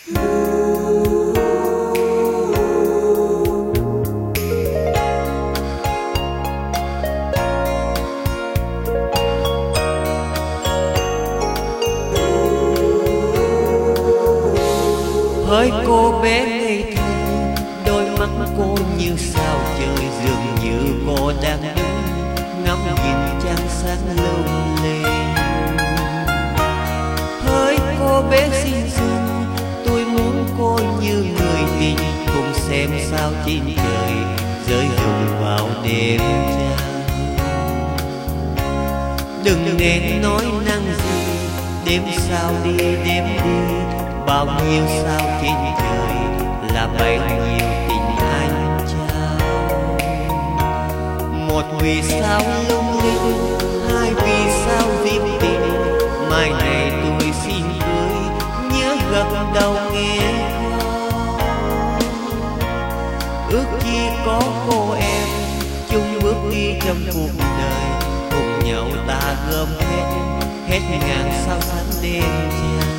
Hỡi cô bé ngây thơ, đôi mắt cô như sao trời, dường như cô đang đứng ngắm nhìn trăng sáng lung linh. Hỡi cô bé xinh xinh, tôi muốn cô như người tình, cùng xem sao trên trời rơi rụng vào đêm trăng. Đừng nên nói năng gì, đêm sao đi đêm đi, bao nhiêu sao trên trời là bấy nhiêu tình anh trao. Một vì sao lung linh, hai vì sao diêm tình, mai này tôi xin cưới, nhớ gật đầu nghe khó. Ước chi có cô em chung bước đi trong cuộc đời, cùng nhau ta gom hết ngàn sao sáng đêm trăng.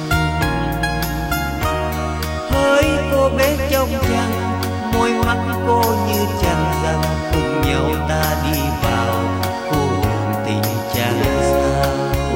Hỡi cô bé trong trăng, môi mắt cô như trăng rằm, cùng nhau ta đi vào cô hồn tình trăng sao.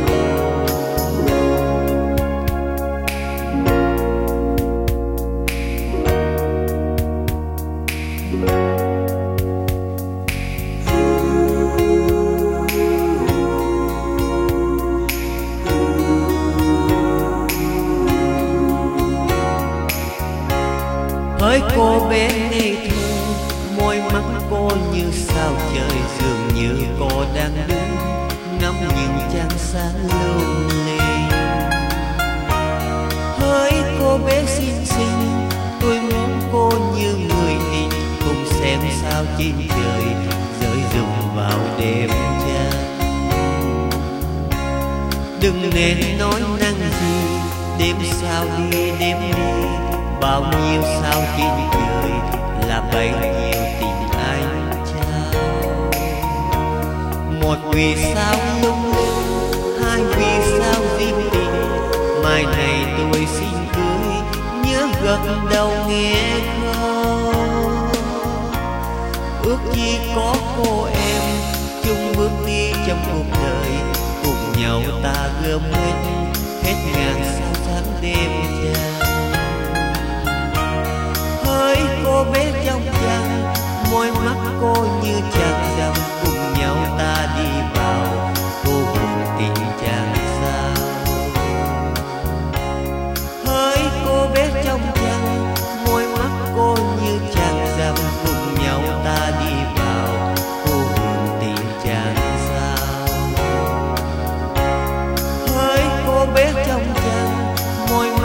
Hỡi cô bé ngây thơ, môi mắt cô như sao trời, dường như cô đang đứng ngắm nhìn trăng sáng lung linh. Hỡi cô bé xinh xinh, tôi muốn cô như người tình, cùng xem sao trên trời rơi rụng vào đêm trăng. Đừng nên nói năng gì, đêm sao đi đêm đi, bao nhiêu sao trên trời là bấy nhiêu tình anh trao. Một vì sao lung linh, hai vì sao diêm tình, mai này tôi xin cưới, nhớ gật đầu nghe khó. Ước chi có cô em chung bước đi trong cuộc đời, cùng nhau ta gom hết ngàn sao sáng đêm trăng. Hỡi cô bé trong trăng, môi mắt cô như trăng rằm, cùng nhau ta đi vào cô hồn tình trăng sao. Hỡi cô bé trong trăng, môi mắt cô như trăng rằm, cùng nhau ta đi vào cô hồn tình trăng sao. Hỡi cô bé trong trăng, môi mắt